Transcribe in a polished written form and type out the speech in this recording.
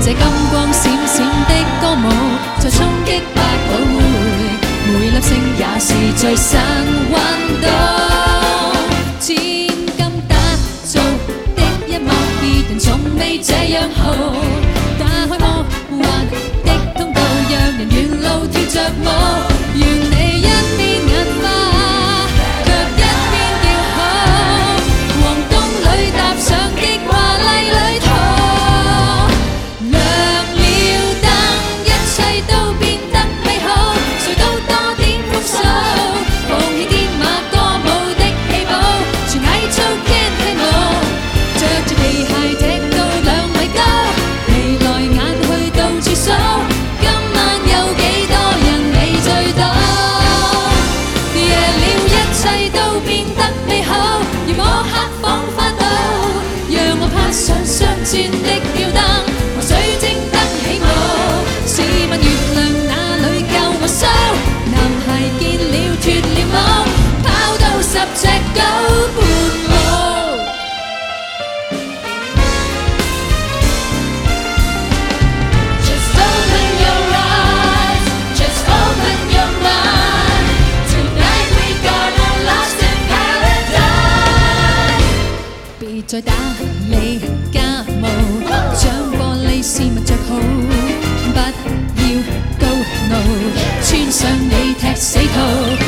這金光閃閃的歌舞，在衝擊百老匯，每粒星也是最新溫度。千金打造的一幕，別人從未這樣好。打開魔幻的通道，讓人沿路跳着舞，讓你一邊眼花，卻一邊叫好。黃東裏踏上極華麗旅途，亮了燈，一切都變得美好，誰都多點寬恕，放棄天馬歌舞的氣泡，全體操 can't handle， 着住皮鞋踢到2米高，眉來眼去到處數，今晚有幾多人未醉倒？夜了一切都變得美好，如摸黑仿翻到，讓我攀上雙鑽的吊燈，和水晶燈起舞。試問月亮哪裏夠我騷？男孩見了脫了帽，跑到10尺9半舞。Just open your eyes, just open your mind. Tonight we gonna lost in paradise. 別再打理家務，將玻璃絲襪着好，不要高怒，穿上你踢死兔。